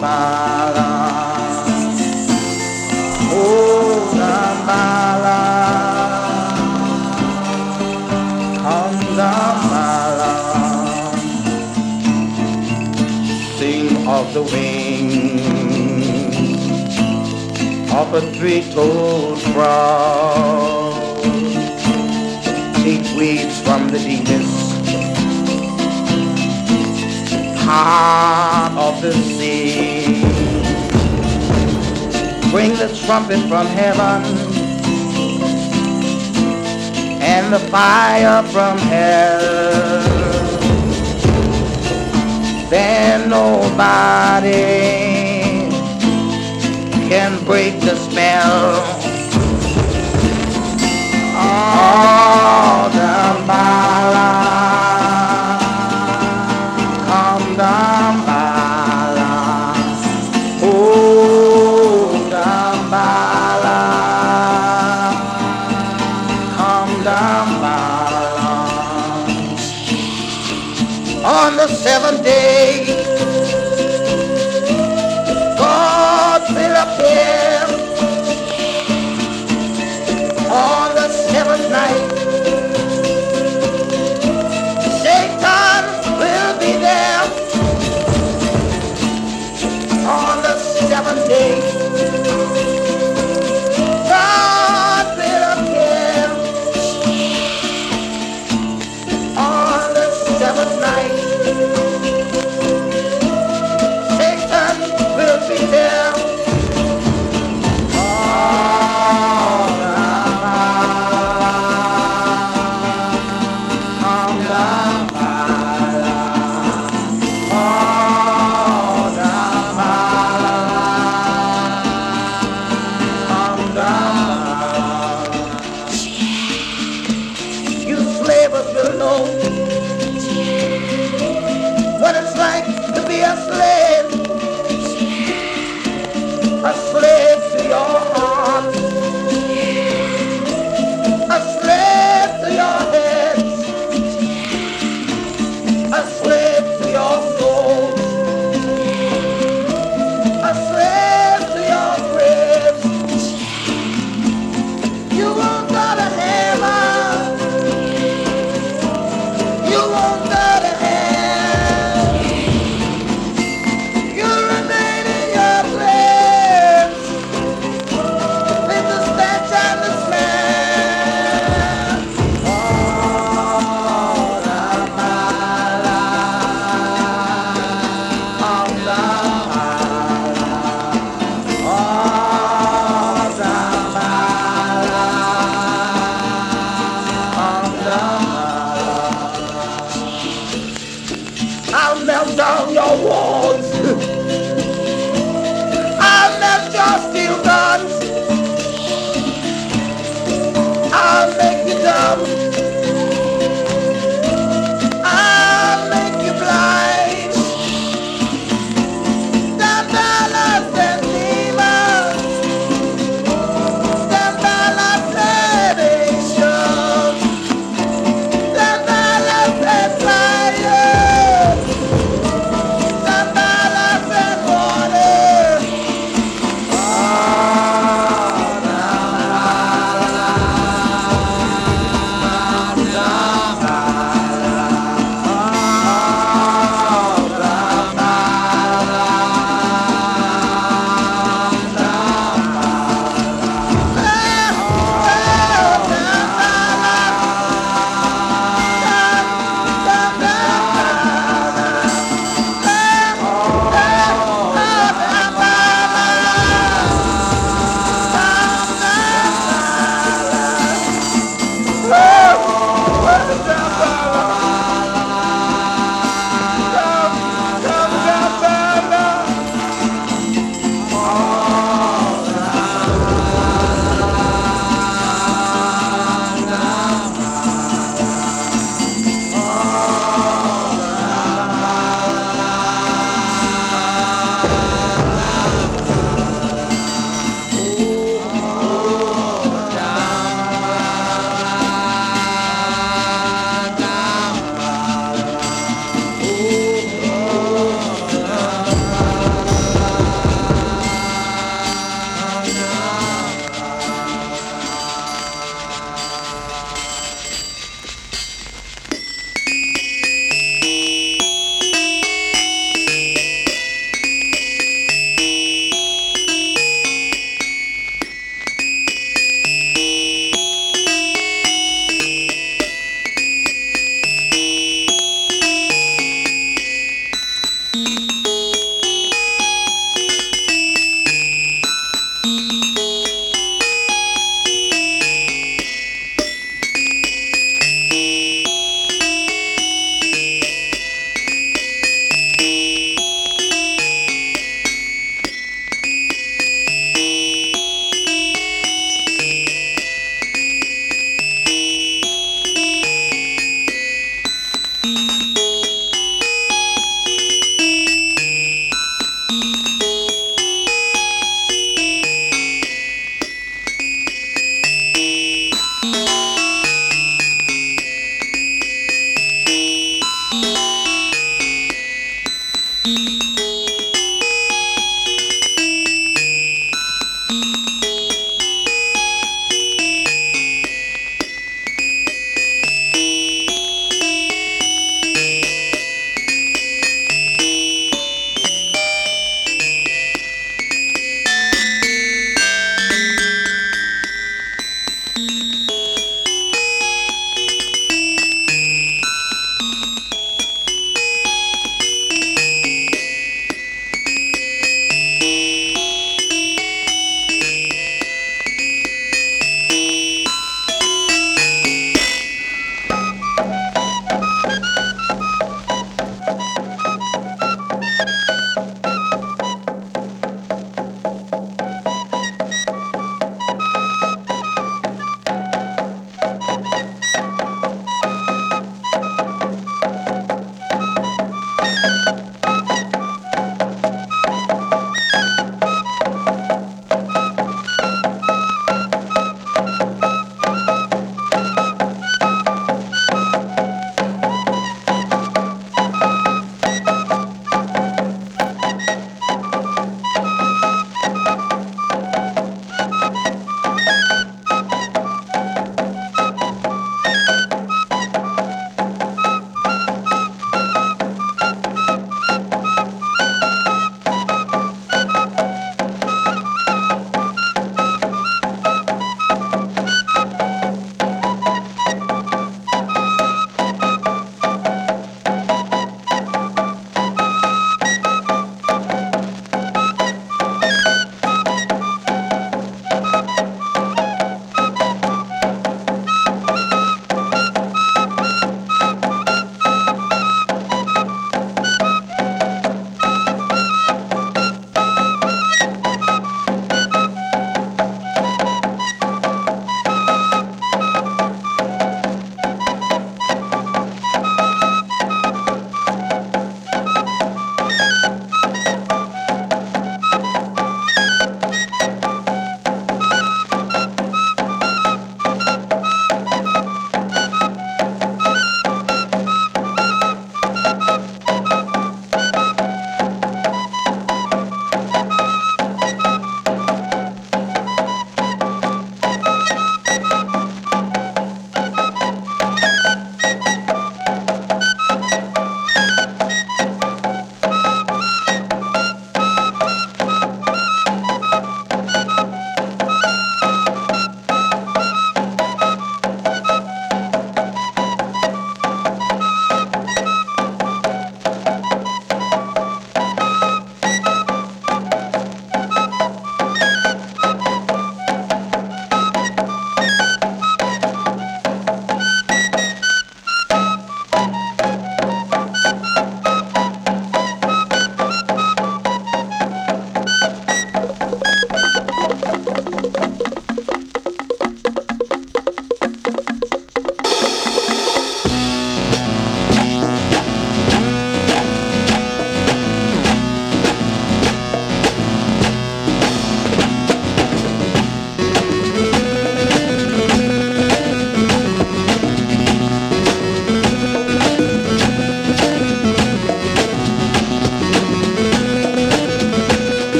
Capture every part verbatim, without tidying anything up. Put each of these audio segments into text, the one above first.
Dambala, oh Dambala, come Dambala, sing of the wings of a three-toed frog, take weeds from the deepest heart of the sea, bring the trumpet from heaven and the fire from hell, then nobody can break the spell. Oh, Dambala, come Dambala, oh Dambala, come Dambala. On the seventh day, God will appear. On the seventh night, Satan will be there. On the seventh day, God will appear. On the seventh night, Satan will be there.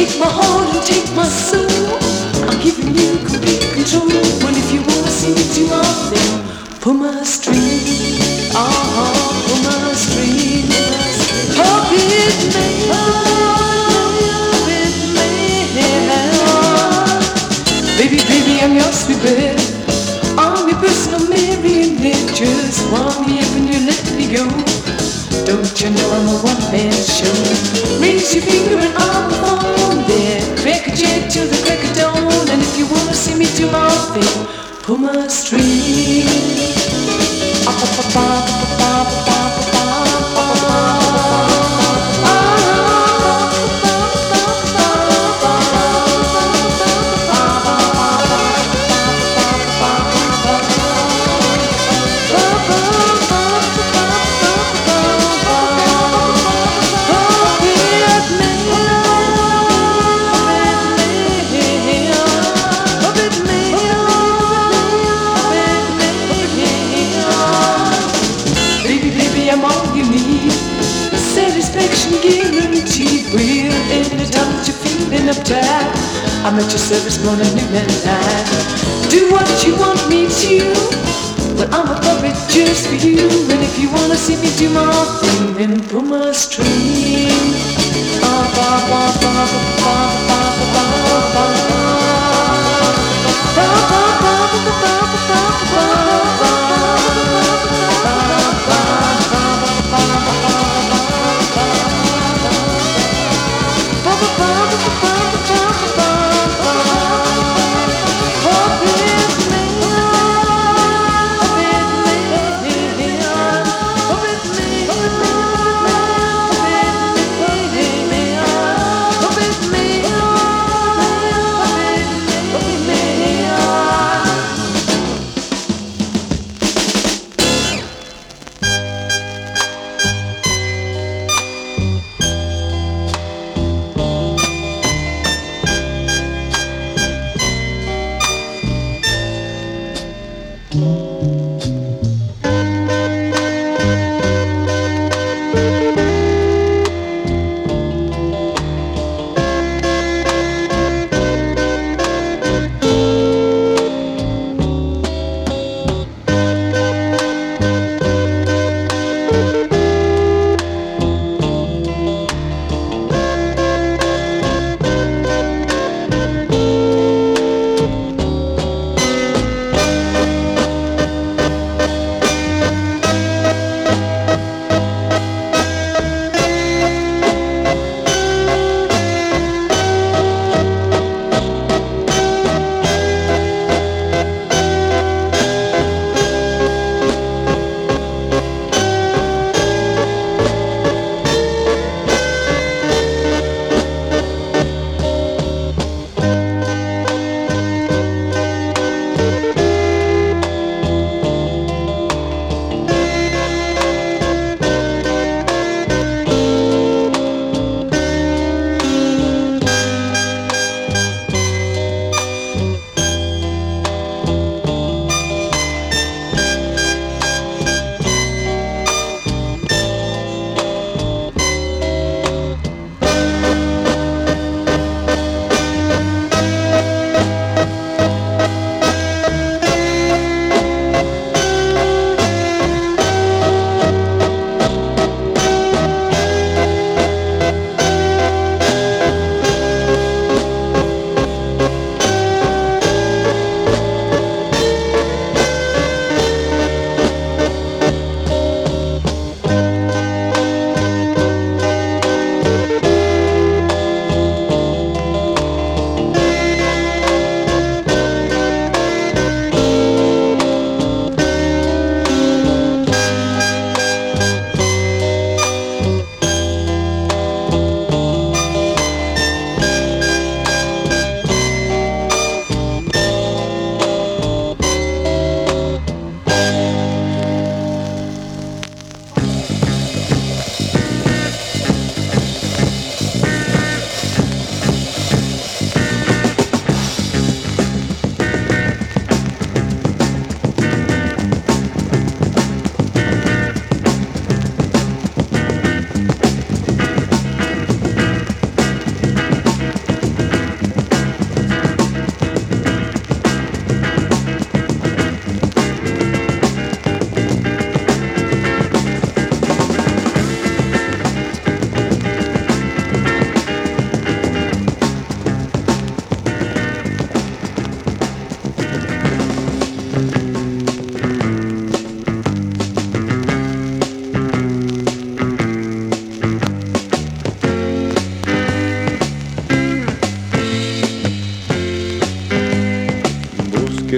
Take my heart and take my soul. I'm giving you complete control. Well, if you wanna see me do my thing, pull my string. Uh-huh, pull my string. Talk with me, with me. Baby, baby, I'm your sweet babe. I'm your personal marionette. Just want me when you let me go. Don't you know I'm a one-man show? Raise your finger and I'm the phone there. Crack a jet till the crack of dawn. And if you wanna see me do my thing, pull my string. I'm all you need. Satisfaction guaranteed. Real anytime that you're feeling uptight, I'm at your service morning, noon and night. Do what you want me to. Well, I'm a puppet just for you. And if you wanna see me do my thing, then pull my string. Ba ba ba ba ba ba ba ba ba ba ba ba. With me,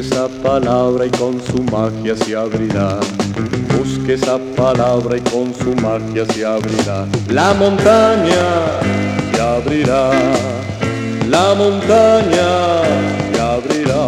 esa palabra y con su magia se abrirá. Busque esa palabra y con su magia se abrirá. La montaña se abrirá. La montaña se abrirá.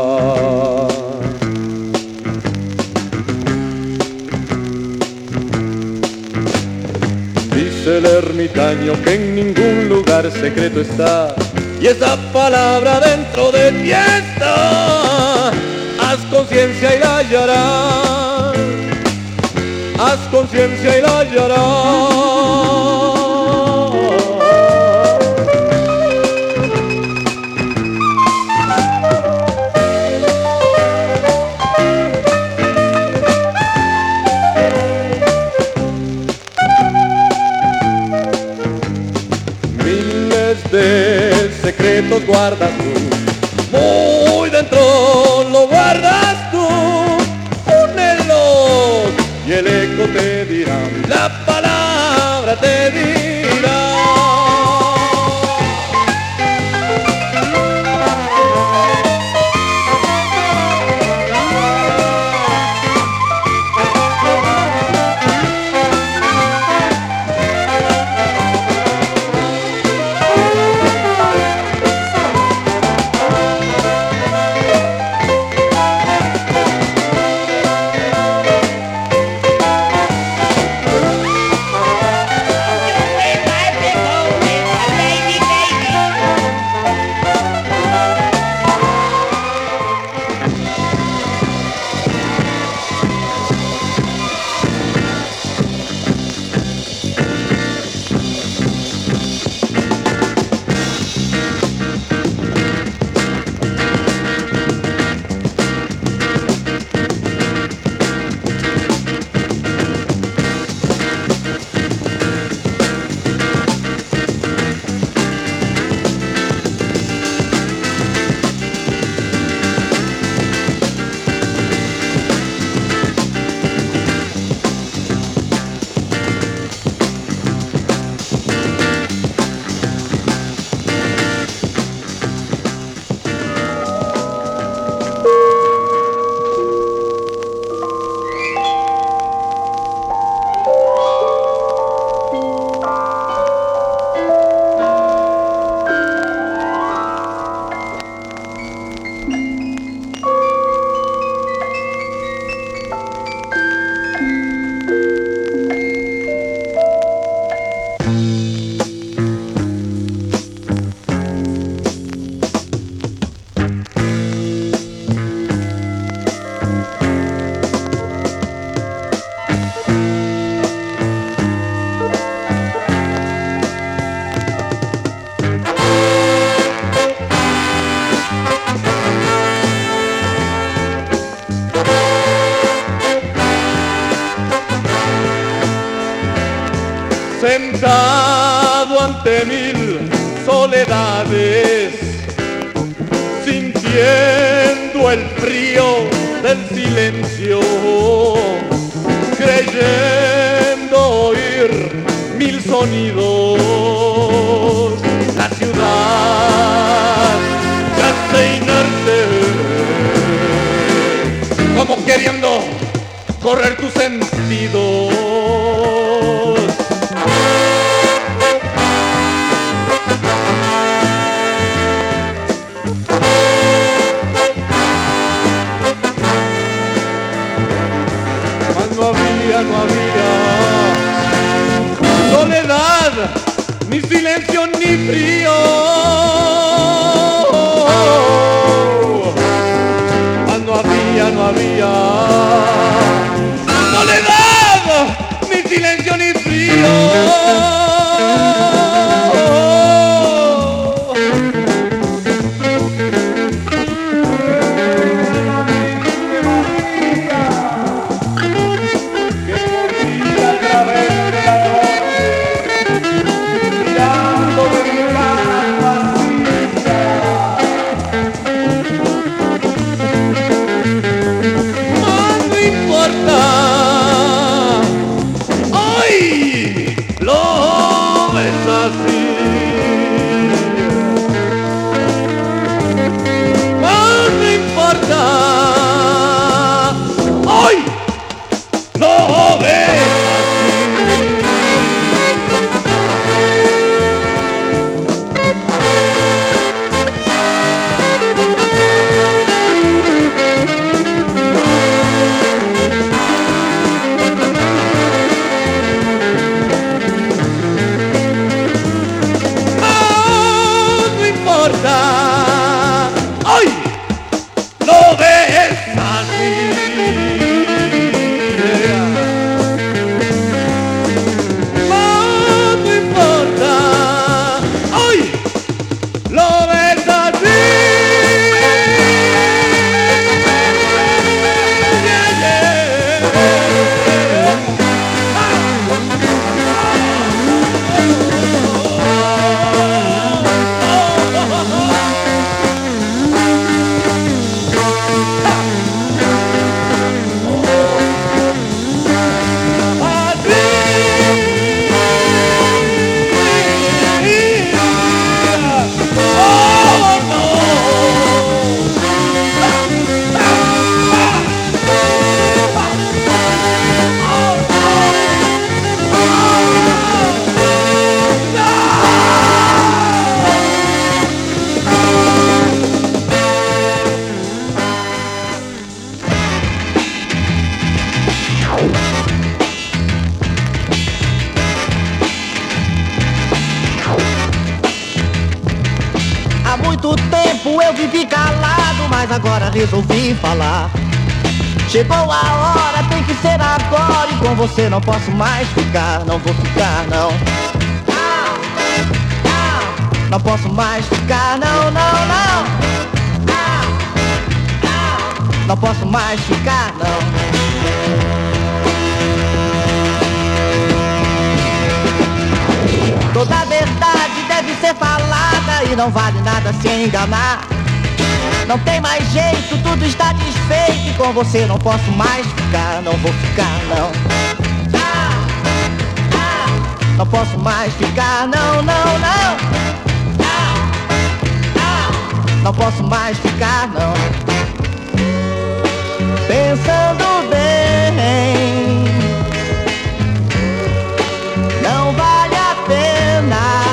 Dice el ermitaño que en ningún lugar secreto está, y esa palabra dentro de ti está. Haz conciencia y la hallarás. Haz conciencia y la hallarás. De secretos guardas tú, muy dentro lo guardas tú. Únelos y el eco te dirá, la palabra te dirá. Sentado ante mil soledades, sintiendo el frío del silencio, creyendo oír mil sonidos, la ciudad yace inerte, como queriendo correr tus sentidos. No había, no había soledad, ni silencio, ni frío. No había, no había soledad, ni silencio, ni frío. No importa. muito tempo eu vivi calado, mas agora resolvi falar. Chegou a hora, tem que ser agora, e com você não posso mais ficar, não vou ficar não. Ah, ah, não posso mais ficar, não, não, não. Ah, ah, não posso mais ficar, não. Toda a verdade deve ser falada e não vale nada se enganar. Não tem mais jeito, tudo está desfeito, e com você não posso mais ficar, não vou ficar não. Ah, ah, não posso mais ficar, não, não, não. Ah, ah, não posso mais ficar, não. Pensando bem, não vale a pena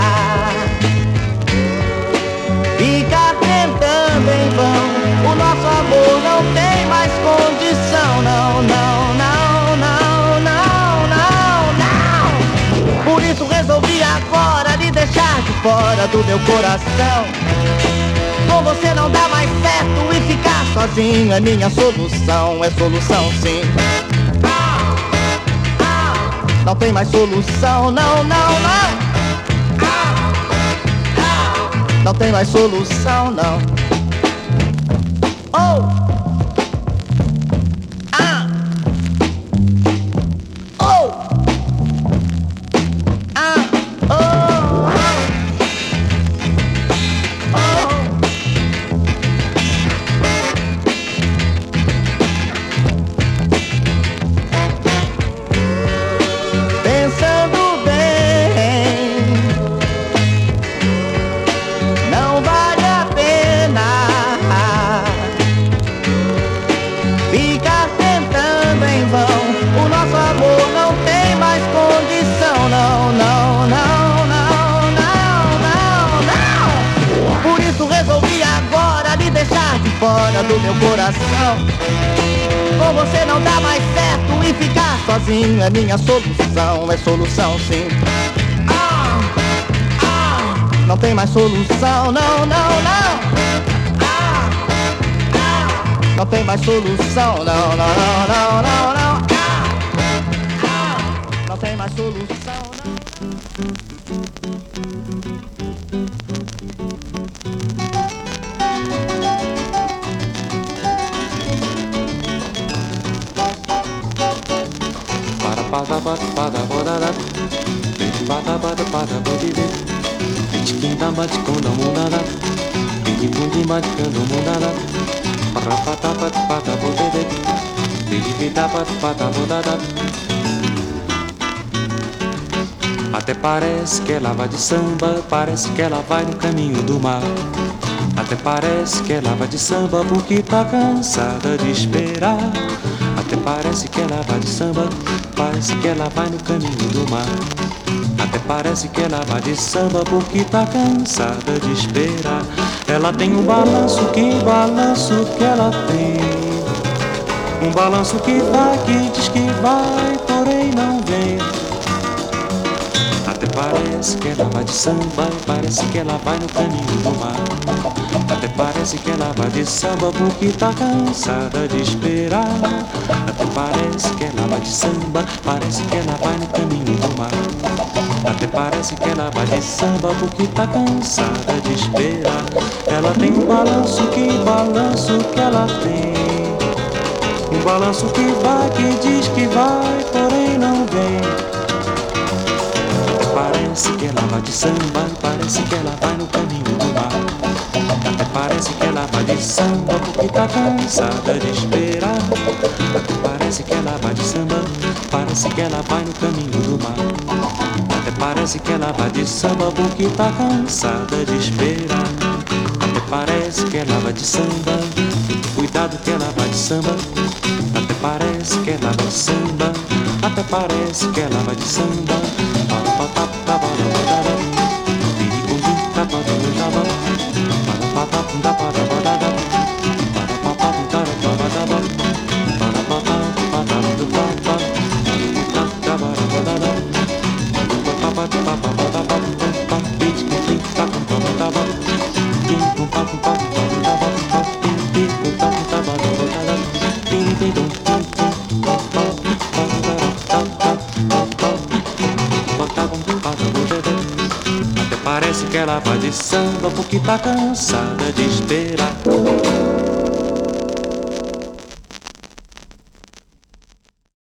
ficar tentando em vão. O nosso amor não tem mais condição, não, não, não, não, não, não, não. Por isso resolvi agora lhe deixar de fora do meu coração. Com você não dá mais certo, e ficar sozinho é minha solução, é solução sim. Ah, ah, não tem mais solução, não, não, não. Não tem mais solução, não. Oh! Ah! Oh! Ah! Oh! Oh! Pensando bem, não vale a pena ficar tentando em vão. O nosso amor não tem mais condição, não, não, não, não, não, não, não. Por isso resolvi agora lhe deixar de fora do meu coração. Com você não dá mais certo, e ficar sozinho é minha solução, é solução sim. Ah, ah, não tem mais solução, não, não, não. Ah, ah, não tem mais solução, não, não, não, não, não. Ah, ah, não tem mais solução, não. Pada pada pada bodada, bidi pada pada pada bodide, bidi kinda badi kunda mundada, bidi bundi badi kunda mundada, para pada pada pada bodide, bidi vida pada pada bodada. Até parece que ela vai de samba, parece que ela vai no caminho do mar. Até parece que ela vai de samba porque tá cansada de esperar. Até parece que ela vai de samba, parece que ela vai no caminho do mar. Até parece que ela vai de samba porque tá cansada de esperar. Ela tem um balanço, que balanço que ela tem. Um balanço que vai, que diz que vai, porém não vem. Até parece que ela vai de samba, parece que ela vai no caminho do mar. Até parece que ela vai de samba porque tá cansada de esperar. Até parece que ela vai de samba, parece que ela vai no caminho do mar. Até parece que ela vai de samba porque tá cansada de esperar. Ela tem um balanço, que balanço que ela tem. Um balanço que vai, que diz que vai, porém não vem. Parece que ela vai de samba, parece que ela vai no caminho do mar. Até parece que ela vai de samba porque tá cansada de esperar. Até parece que ela vai de samba, parece que ela vai no caminho do mar. Até parece que ela vai de samba porque tá cansada de esperar. Até parece que ela vai de samba, cuidado que ela vai de samba. Até parece que ela vai de samba, até parece que ela vai de samba. parece que ela vai de samba porque tá cansada de esperar.